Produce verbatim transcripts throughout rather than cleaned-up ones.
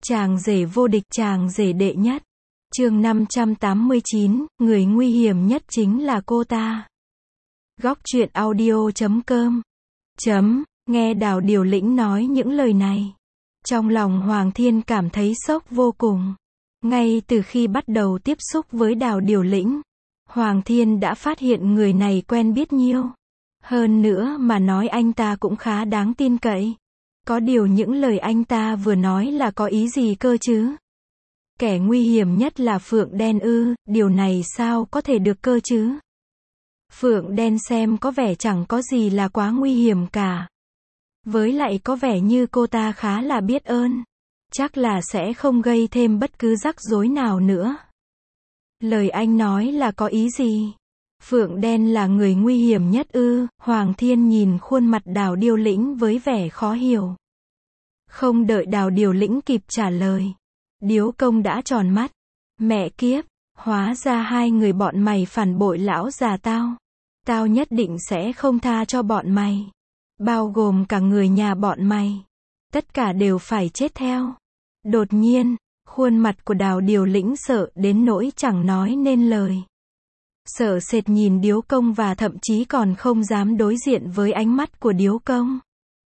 Chàng rể vô địch, chàng rể đệ nhất. Chương năm trăm tám mươi chín, người nguy hiểm nhất chính là cô ta. Góc truyện audio chấm com. Chấm, nghe Đào Điều Lĩnh nói những lời này. Trong lòng Hoàng Thiên cảm thấy sốc vô cùng. Ngay từ khi bắt đầu tiếp xúc với Đào Điều Lĩnh, Hoàng Thiên đã phát hiện người này quen biết nhiêu. Hơn nữa mà nói anh ta cũng khá đáng tin cậy. Có điều những lời anh ta vừa nói là có ý gì cơ chứ? Kẻ nguy hiểm nhất là Phượng Đen ư, điều này sao có thể được cơ chứ? Phượng Đen xem có vẻ chẳng có gì là quá nguy hiểm cả. Với lại có vẻ như cô ta khá là biết ơn. Chắc là sẽ không gây thêm bất cứ rắc rối nào nữa. Lời anh nói là có ý gì? Phượng Đen là người nguy hiểm nhất ư? Hoàng Thiên nhìn khuôn mặt Đào Điều Lĩnh với vẻ khó hiểu. Không đợi Đào Điều Lĩnh kịp trả lời, Điếu Công đã tròn mắt. Mẹ kiếp, hóa ra hai người bọn mày phản bội lão già tao. Tao nhất định sẽ không tha cho bọn mày. Bao gồm cả người nhà bọn mày. Tất cả đều phải chết theo. Đột nhiên, khuôn mặt của Đào Điều Lĩnh sợ đến nỗi chẳng nói nên lời. Sợ sệt nhìn Điếu Công và thậm chí còn không dám đối diện với ánh mắt của Điếu Công.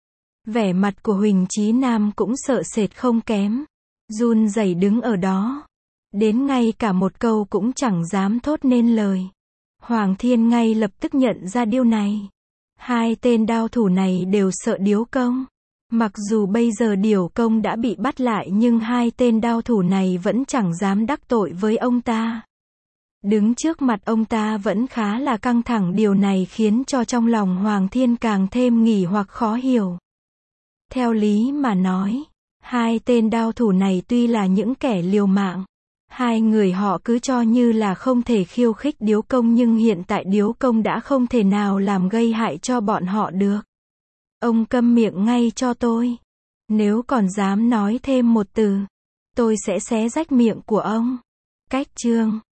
Vẻ mặt của Huỳnh Chí Nam cũng sợ sệt không kém. Run rẩy đứng ở đó. Đến ngay cả một câu cũng chẳng dám thốt nên lời. Hoàng Thiên ngay lập tức nhận ra điều này. Hai tên đao thủ này đều sợ Điếu Công. Mặc dù bây giờ Điếu Công đã bị bắt lại nhưng hai tên đao thủ này vẫn chẳng dám đắc tội với ông ta. Đứng trước mặt ông ta vẫn khá là căng thẳng, điều này khiến cho trong lòng Hoàng Thiên càng thêm nghỉ hoặc khó hiểu. Theo lý mà nói, hai tên đao thủ này tuy là những kẻ liều mạng, hai người họ cứ cho như là không thể khiêu khích Điếu Công, nhưng hiện tại Điếu Công đã không thể nào làm gây hại cho bọn họ được. Ông câm miệng ngay cho tôi. Nếu còn dám nói thêm một từ, tôi sẽ xé rách miệng của ông. Cách chương